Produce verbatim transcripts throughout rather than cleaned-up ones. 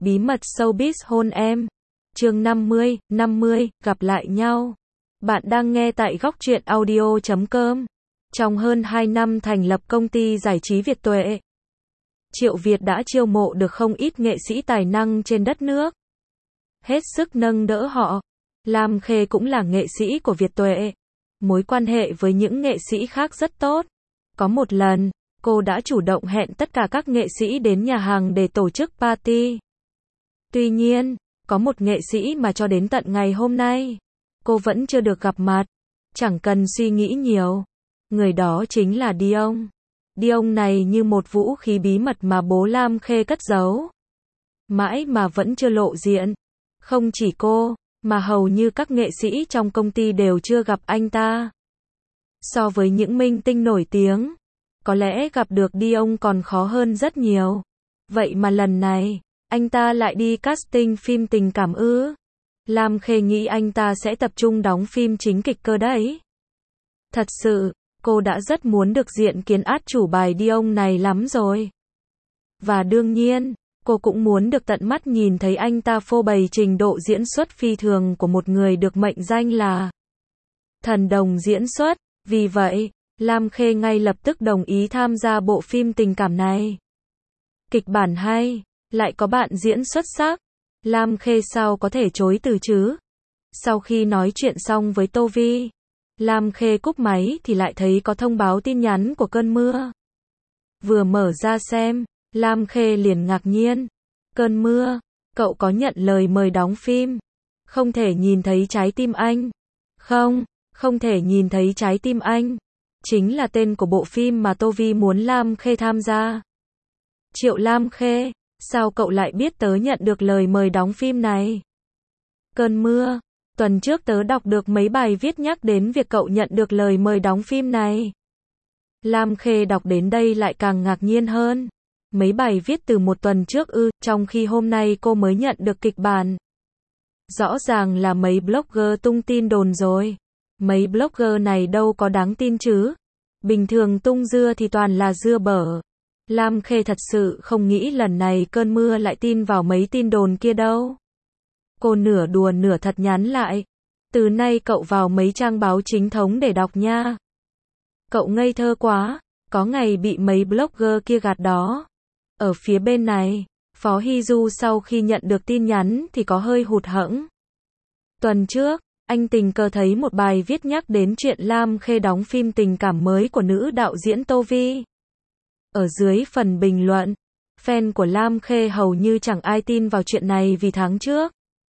Bí mật showbiz hôn em. Chương năm mươi, năm mươi, gặp lại nhau. Bạn đang nghe tại góc truyện audio chấm com. Trong hơn hai năm thành lập công ty giải trí Việt Tuệ, Triệu Việt đã chiêu mộ được không ít nghệ sĩ tài năng trên đất nước. Hết sức nâng đỡ họ. Lam Khê cũng là nghệ sĩ của Việt Tuệ. Mối quan hệ với những nghệ sĩ khác rất tốt. Có một lần, cô đã chủ động hẹn tất cả các nghệ sĩ đến nhà hàng để tổ chức party. Tuy nhiên, có một nghệ sĩ mà cho đến tận ngày hôm nay, cô vẫn chưa được gặp mặt. Chẳng cần suy nghĩ nhiều. Người đó chính là Dion. Dion này như một vũ khí bí mật mà bố Lam Khê cất giấu. Mãi mà vẫn chưa lộ diện. Không chỉ cô, mà hầu như các nghệ sĩ trong công ty đều chưa gặp anh ta. So với những minh tinh nổi tiếng, có lẽ gặp được Dion còn khó hơn rất nhiều. Vậy mà lần này, anh ta lại đi casting phim tình cảm ư? Lam Khê nghĩ anh ta sẽ tập trung đóng phim chính kịch cơ đấy. Thật sự, cô đã rất muốn được diện kiến át chủ bài Dion này lắm rồi. Và đương nhiên, cô cũng muốn được tận mắt nhìn thấy anh ta phô bày trình độ diễn xuất phi thường của một người được mệnh danh là thần đồng diễn xuất. Vì vậy, Lam Khê ngay lập tức đồng ý tham gia bộ phim tình cảm này. Kịch bản hay, lại có bạn diễn xuất sắc. Lam Khê sao có thể chối từ chứ? Sau khi nói chuyện xong với Tô Vi, Lam Khê cúp máy thì lại thấy có thông báo tin nhắn của Cơn Mưa. Vừa mở ra xem, Lam Khê liền ngạc nhiên. Cơn Mưa, cậu có nhận lời mời đóng phim? Không thể nhìn thấy trái tim anh. Không, không thể nhìn thấy trái tim anh. Chính là tên của bộ phim mà Tô Vi muốn Lam Khê tham gia. Triệu Lam Khê, sao cậu lại biết tớ nhận được lời mời đóng phim này? Cơn Mưa, tuần trước tớ đọc được mấy bài viết nhắc đến việc cậu nhận được lời mời đóng phim này. Lam Khê đọc đến đây lại càng ngạc nhiên hơn. Mấy bài viết từ một tuần trước ư, trong khi hôm nay cô mới nhận được kịch bản. Rõ ràng là mấy blogger tung tin đồn rồi. Mấy blogger này đâu có đáng tin chứ. Bình thường tung dưa thì toàn là dưa bở. Lam Khê thật sự không nghĩ lần này Cơn Mưa lại tin vào mấy tin đồn kia đâu. Cô nửa đùa nửa thật nhắn lại. Từ nay cậu vào mấy trang báo chính thống để đọc nha. Cậu ngây thơ quá, có ngày bị mấy blogger kia gạt đó. Ở phía bên này, Phó Hy Du sau khi nhận được tin nhắn thì có hơi hụt hẫng. Tuần trước, anh tình cờ thấy một bài viết nhắc đến chuyện Lam Khê đóng phim tình cảm mới của nữ đạo diễn Tô Vi. Ở dưới phần bình luận, fan của Lam Khê hầu như chẳng ai tin vào chuyện này vì tháng trước,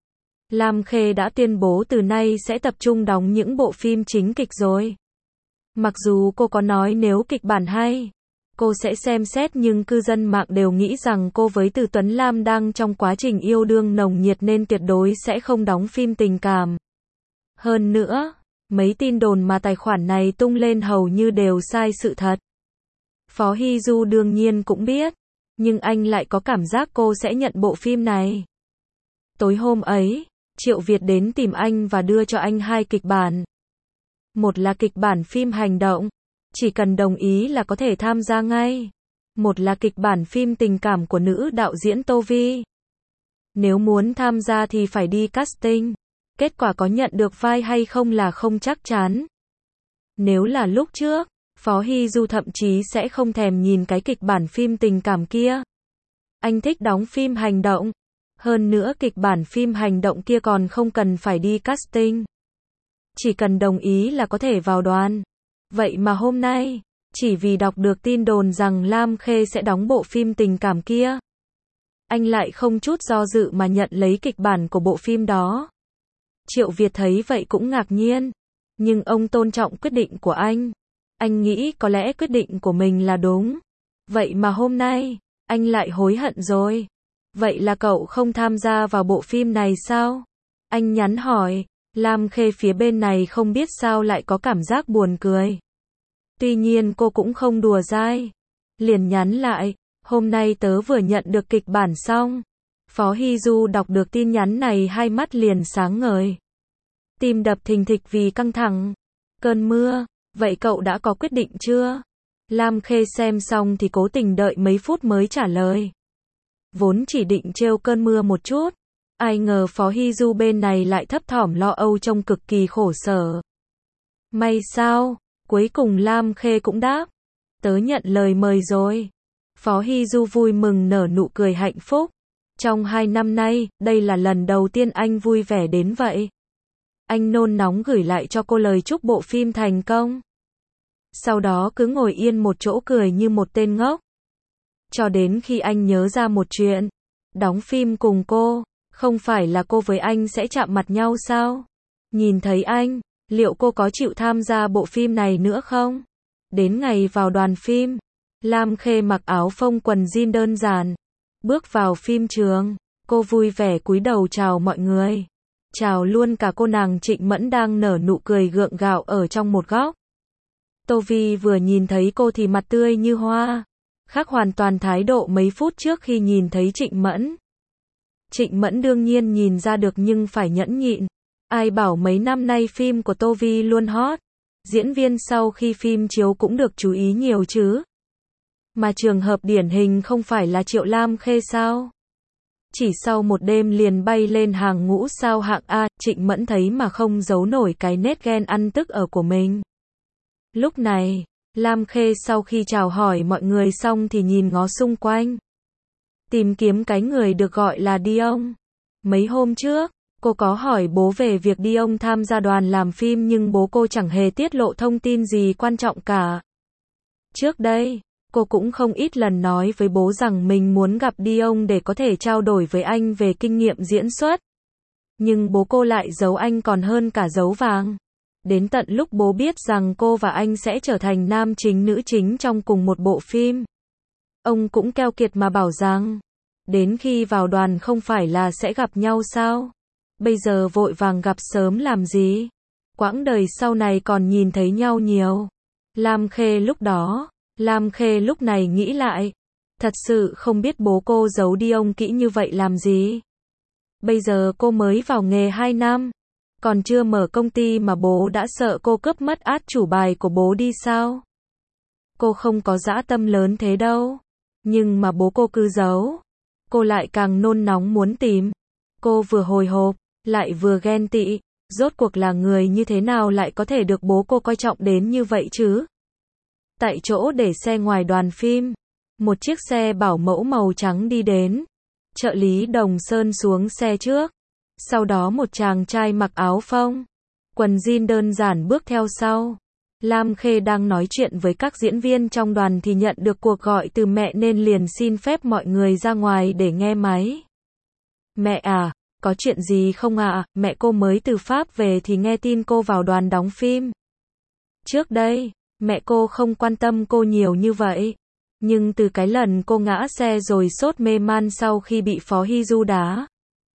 Lam Khê đã tuyên bố từ nay sẽ tập trung đóng những bộ phim chính kịch rồi. Mặc dù cô có nói nếu kịch bản hay, cô sẽ xem xét, nhưng cư dân mạng đều nghĩ rằng cô với Từ Tuấn Lam đang trong quá trình yêu đương nồng nhiệt nên tuyệt đối sẽ không đóng phim tình cảm. Hơn nữa, mấy tin đồn mà tài khoản này tung lên hầu như đều sai sự thật. Phó Hy Du đương nhiên cũng biết, nhưng anh lại có cảm giác cô sẽ nhận bộ phim này. Tối hôm ấy, Triệu Việt đến tìm anh và đưa cho anh hai kịch bản. Một là kịch bản phim hành động, chỉ cần đồng ý là có thể tham gia ngay. Một là kịch bản phim tình cảm của nữ đạo diễn Tô Vi. Nếu muốn tham gia thì phải đi casting. Kết quả có nhận được vai hay không là không chắc chắn. Nếu là lúc trước, Phó Hy Du thậm chí sẽ không thèm nhìn cái kịch bản phim tình cảm kia. Anh thích đóng phim hành động. Hơn nữa kịch bản phim hành động kia còn không cần phải đi casting. Chỉ cần đồng ý là có thể vào đoàn. Vậy mà hôm nay, chỉ vì đọc được tin đồn rằng Lam Khê sẽ đóng bộ phim tình cảm kia, anh lại không chút do dự mà nhận lấy kịch bản của bộ phim đó. Triệu Việt thấy vậy cũng ngạc nhiên. Nhưng ông tôn trọng quyết định của anh. Anh nghĩ có lẽ quyết định của mình là đúng. Vậy mà hôm nay, anh lại hối hận rồi. Vậy là cậu không tham gia vào bộ phim này sao? Anh nhắn hỏi. Lam Khê phía bên này không biết sao lại có cảm giác buồn cười. Tuy nhiên cô cũng không đùa dai. Liền nhắn lại. Hôm nay tớ vừa nhận được kịch bản xong. Phó Hy Du đọc được tin nhắn này hai mắt liền sáng ngời. Tim đập thình thịch vì căng thẳng. Cơn Mưa, vậy cậu đã có quyết định chưa? Lam Khê xem xong thì cố tình đợi mấy phút mới trả lời. Vốn chỉ định trêu cơn mưa một chút, ai ngờ Phó Hy Du bên này lại thấp thỏm lo âu trông cực kỳ khổ sở. May sao, cuối cùng Lam Khê cũng đáp. Tớ nhận lời mời rồi. Phó Hy Du vui mừng nở nụ cười hạnh phúc. Trong hai năm nay, đây là lần đầu tiên anh vui vẻ đến vậy. Anh nôn nóng gửi lại cho cô lời chúc bộ phim thành công. Sau đó cứ ngồi yên một chỗ cười như một tên ngốc. Cho đến khi anh nhớ ra một chuyện. Đóng phim cùng cô, không phải là cô với anh sẽ chạm mặt nhau sao? Nhìn thấy anh, liệu cô có chịu tham gia bộ phim này nữa không? Đến ngày vào đoàn phim, Lam Khê mặc áo phông quần jean đơn giản. Bước vào phim trường, cô vui vẻ cúi đầu chào mọi người. Chào luôn cả cô nàng Trịnh Mẫn đang nở nụ cười gượng gạo ở trong một góc. Tô Vi vừa nhìn thấy cô thì mặt tươi như hoa. Khác hoàn toàn thái độ mấy phút trước khi nhìn thấy Trịnh Mẫn. Trịnh Mẫn đương nhiên nhìn ra được nhưng phải nhẫn nhịn. Ai bảo mấy năm nay phim của Tô Vi luôn hot. Diễn viên sau khi phim chiếu cũng được chú ý nhiều chứ. Mà trường hợp điển hình không phải là Triệu Lam Khê sao? Chỉ sau một đêm liền bay lên hàng ngũ sao hạng A, Trịnh Mẫn thấy mà không giấu nổi cái nét ghen ăn tức ở của mình. Lúc này, Lam Khê sau khi chào hỏi mọi người xong thì nhìn ngó xung quanh. Tìm kiếm cái người được gọi là Dion. Mấy hôm trước, cô có hỏi bố về việc Dion tham gia đoàn làm phim nhưng bố cô chẳng hề tiết lộ thông tin gì quan trọng cả. Trước đây, cô cũng không ít lần nói với bố rằng mình muốn gặp Dion để có thể trao đổi với anh về kinh nghiệm diễn xuất. Nhưng bố cô lại giấu anh còn hơn cả giấu vàng. Đến tận lúc bố biết rằng cô và anh sẽ trở thành nam chính nữ chính trong cùng một bộ phim. Ông cũng keo kiệt mà bảo rằng, đến khi vào đoàn không phải là sẽ gặp nhau sao? Bây giờ vội vàng gặp sớm làm gì? Quãng đời sau này còn nhìn thấy nhau nhiều. Lam Khê lúc đó, Lam Khê lúc này nghĩ lại. Thật sự không biết bố cô giấu đi ông kỹ như vậy làm gì. Bây giờ cô mới vào nghề hai năm. Còn chưa mở công ty mà bố đã sợ cô cướp mất át chủ bài của bố đi sao? Cô không có dã tâm lớn thế đâu. Nhưng mà bố cô cứ giấu. Cô lại càng nôn nóng muốn tìm. Cô vừa hồi hộp, lại vừa ghen tị. Rốt cuộc là người như thế nào lại có thể được bố cô coi trọng đến như vậy chứ? Tại chỗ để xe ngoài đoàn phim, một chiếc xe bảo mẫu màu trắng đi đến. Trợ lý Đồng Sơn xuống xe trước. Sau đó một chàng trai mặc áo phông, quần jean đơn giản bước theo sau. Lam Khê đang nói chuyện với các diễn viên trong đoàn thì nhận được cuộc gọi từ mẹ nên liền xin phép mọi người ra ngoài để nghe máy. Mẹ à, có chuyện gì không ạ? À? Mẹ cô mới từ Pháp về thì nghe tin cô vào đoàn đóng phim. Trước đây, mẹ cô không quan tâm cô nhiều như vậy. Nhưng từ cái lần cô ngã xe rồi sốt mê man sau khi bị Phó Hy Du đá,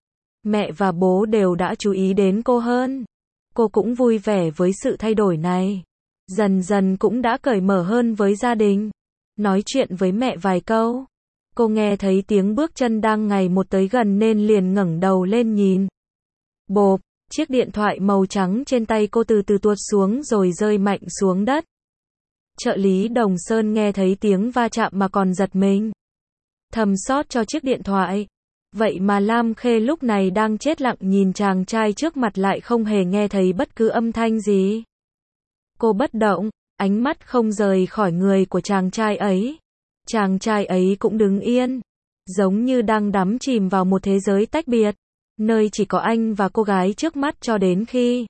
mẹ và bố đều đã chú ý đến cô hơn. Cô cũng vui vẻ với sự thay đổi này. Dần dần cũng đã cởi mở hơn với gia đình. Nói chuyện với mẹ vài câu. Cô nghe thấy tiếng bước chân đang ngày một tới gần nên liền ngẩng đầu lên nhìn. Bộp, chiếc điện thoại màu trắng trên tay cô từ từ tuột xuống rồi rơi mạnh xuống đất. Trợ lý Đồng Sơn nghe thấy tiếng va chạm mà còn giật mình. Thầm xót cho chiếc điện thoại. Vậy mà Lam Khê lúc này đang chết lặng nhìn chàng trai trước mặt lại không hề nghe thấy bất cứ âm thanh gì. Cô bất động, ánh mắt không rời khỏi người của chàng trai ấy. Chàng trai ấy cũng đứng yên, giống như đang đắm chìm vào một thế giới tách biệt, nơi chỉ có anh và cô gái trước mắt cho đến khi.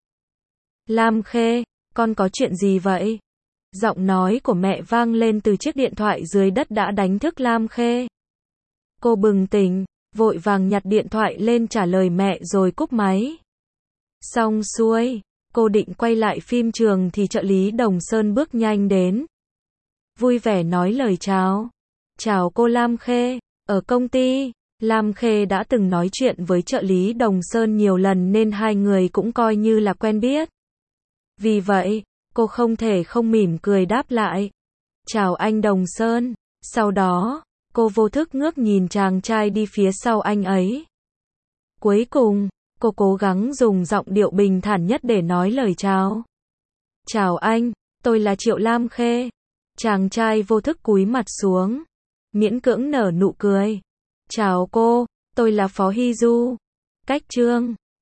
Lam Khê, con có chuyện gì vậy? Giọng nói của mẹ vang lên từ chiếc điện thoại dưới đất đã đánh thức Lam Khê. Cô bừng tỉnh, vội vàng nhặt điện thoại lên trả lời mẹ rồi cúp máy. Xong xuôi, cô định quay lại phim trường thì trợ lý Đồng Sơn bước nhanh đến. Vui vẻ nói lời chào. Chào cô Lam Khê, ở công ty, Lam Khê đã từng nói chuyện với trợ lý Đồng Sơn nhiều lần nên hai người cũng coi như là quen biết. Vì vậy, cô không thể không mỉm cười đáp lại. Chào anh Đồng Sơn. Sau đó, cô vô thức ngước nhìn chàng trai đi phía sau anh ấy. Cuối cùng, cô cố gắng dùng giọng điệu bình thản nhất để nói lời chào. Chào anh, tôi là Triệu Lam Khê. Chàng trai vô thức cúi mặt xuống, miễn cưỡng nở nụ cười. Chào cô, tôi là Phó Hy Du. Cách chương